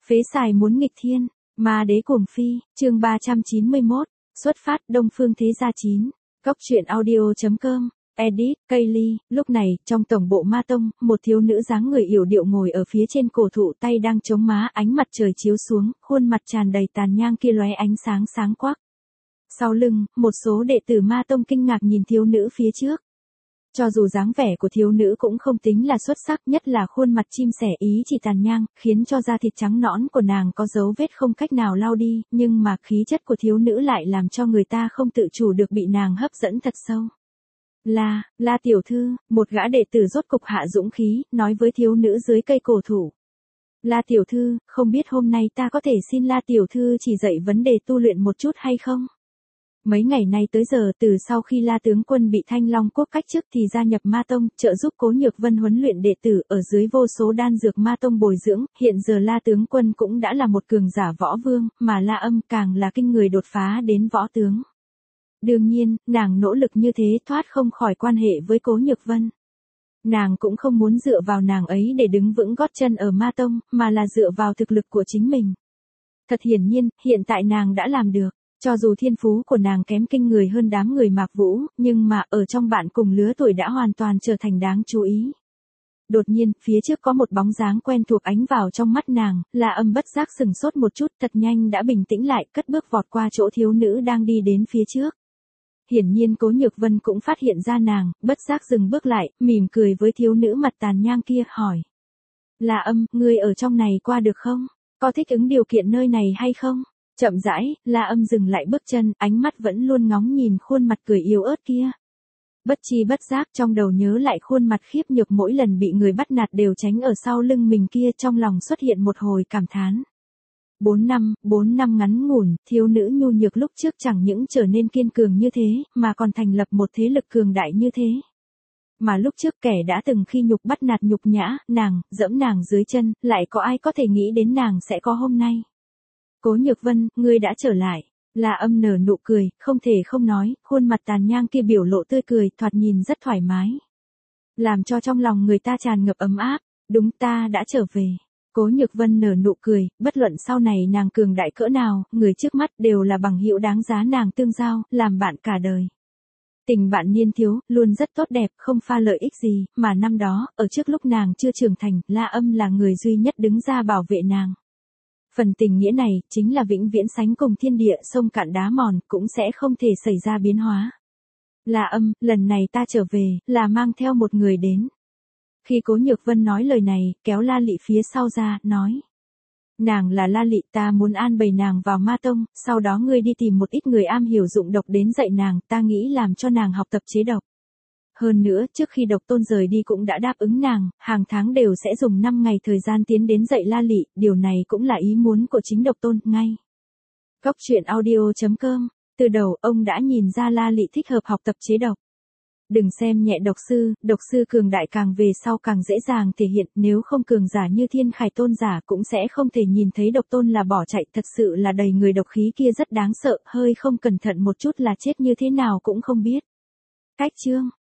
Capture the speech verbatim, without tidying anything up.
Phế xài muốn nghịch thiên, ma đế cuồng phi, chương ba trăm chín mươi mốt, xuất phát Đông Phương Thế Gia chín, Cốc truyện audio.com, edit, Kaylee. Lúc này, trong tổng bộ Ma Tông, một thiếu nữ dáng người yểu điệu ngồi ở phía trên cổ thụ, tay đang chống má, ánh mặt trời chiếu xuống, khuôn mặt tràn đầy tàn nhang kia lóe ánh sáng sáng quắc. Sau lưng, một số đệ tử Ma Tông kinh ngạc nhìn thiếu nữ phía trước. Cho dù dáng vẻ của thiếu nữ cũng không tính là xuất sắc, nhất là khuôn mặt chim sẻ ý chỉ tàn nhang, khiến cho da thịt trắng nõn của nàng có dấu vết không cách nào lau đi, nhưng mà khí chất của thiếu nữ lại làm cho người ta không tự chủ được bị nàng hấp dẫn thật sâu. La, La tiểu thư, một gã đệ tử rốt cục hạ dũng khí, nói với thiếu nữ dưới cây cổ thụ. La tiểu thư, không biết hôm nay ta có thể xin La tiểu thư chỉ dạy vấn đề tu luyện một chút hay không? Mấy ngày nay tới giờ, từ sau khi La tướng quân bị Thanh Long quốc cách chức thì gia nhập Ma Tông, trợ giúp Cố Nhược Vân huấn luyện đệ tử ở dưới vô số đan dược Ma Tông bồi dưỡng, hiện giờ La tướng quân cũng đã là một cường giả võ vương, mà La Âm càng là kinh người đột phá đến võ tướng. Đương nhiên, nàng nỗ lực như thế thoát không khỏi quan hệ với Cố Nhược Vân. Nàng cũng không muốn dựa vào nàng ấy để đứng vững gót chân ở Ma Tông, mà là dựa vào thực lực của chính mình. Thật hiển nhiên, hiện tại nàng đã làm được. Cho dù thiên phú của nàng kém kinh người hơn đám người Mạc Vũ, nhưng mà ở trong bạn cùng lứa tuổi đã hoàn toàn trở thành đáng chú ý. Đột nhiên, phía trước có một bóng dáng quen thuộc ánh vào trong mắt nàng, La Âm bất giác sừng sốt một chút, thật nhanh đã bình tĩnh lại, cất bước vọt qua chỗ thiếu nữ đang đi đến phía trước. Hiển nhiên Cố Nhược Vân cũng phát hiện ra nàng, bất giác dừng bước lại, mỉm cười với thiếu nữ mặt tàn nhang kia, hỏi. La Âm, ngươi ở trong này qua được không? Có thích ứng điều kiện nơi này hay không? Chậm rãi, La Âm dừng lại bước chân, ánh mắt vẫn luôn ngóng nhìn khuôn mặt cười yếu ớt kia. Bất chi bất giác trong đầu nhớ lại khuôn mặt khiếp nhược mỗi lần bị người bắt nạt đều tránh ở sau lưng mình kia, trong lòng xuất hiện một hồi cảm thán. Bốn năm, bốn năm ngắn ngủn, thiếu nữ nhu nhược lúc trước chẳng những trở nên kiên cường như thế, mà còn thành lập một thế lực cường đại như thế. Mà lúc trước kẻ đã từng khi nhục bắt nạt nhục nhã, nàng, dẫm nàng dưới chân, lại có ai có thể nghĩ đến nàng sẽ có hôm nay. Cố Nhược Vân, ngươi đã trở lại. La Âm nở nụ cười, không thể không nói, khuôn mặt tàn nhang kia biểu lộ tươi cười, thoạt nhìn rất thoải mái. Làm cho trong lòng người ta tràn ngập ấm áp, đúng ta đã trở về. Cố Nhược Vân nở nụ cười, bất luận sau này nàng cường đại cỡ nào, người trước mắt đều là bằng hữu đáng giá nàng tương giao, làm bạn cả đời. Tình bạn niên thiếu, luôn rất tốt đẹp, không pha lợi ích gì, mà năm đó, ở trước lúc nàng chưa trưởng thành, La Âm là người duy nhất đứng ra bảo vệ nàng. Phần tình nghĩa này, chính là vĩnh viễn sánh cùng thiên địa sông cạn đá mòn, cũng sẽ không thể xảy ra biến hóa. La Âm, lần này ta trở về, là mang theo một người đến. Khi Cố Nhược Vân nói lời này, kéo La Lị phía sau ra, nói. Nàng là La Lị, ta muốn an bày nàng vào Ma Tông, sau đó ngươi đi tìm một ít người am hiểu dụng độc đến dạy nàng, ta nghĩ làm cho nàng học tập chế độc. Hơn nữa, trước khi Độc Tôn rời đi cũng đã đáp ứng nàng, hàng tháng đều sẽ dùng năm ngày thời gian tiến đến dạy La Lị, điều này cũng là ý muốn của chính Độc Tôn, ngay. Cốc truyện audio.com, từ đầu ông đã nhìn ra La Lị thích hợp học tập chế độc. Đừng xem nhẹ độc sư, độc sư cường đại càng về sau càng dễ dàng thể hiện, nếu không cường giả như Thiên Khải Tôn giả cũng sẽ không thể nhìn thấy Độc Tôn là bỏ chạy, thật sự là đầy người độc khí kia rất đáng sợ, hơi không cẩn thận một chút là chết như thế nào cũng không biết. Cách chương